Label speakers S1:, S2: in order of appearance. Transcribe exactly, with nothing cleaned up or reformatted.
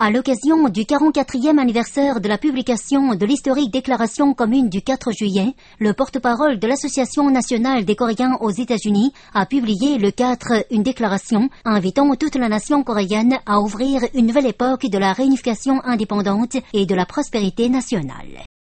S1: À l'occasion du quarante-quatrième anniversaire de la publication de l'historique déclaration commune du quatre juillet, le porte-parole de l'Association nationale des Coréens aux États-Unis a publié le quatre une déclaration invitant toute la nation coréenne à ouvrir une nouvelle époque de la réunification indépendante et de la prospérité nationale.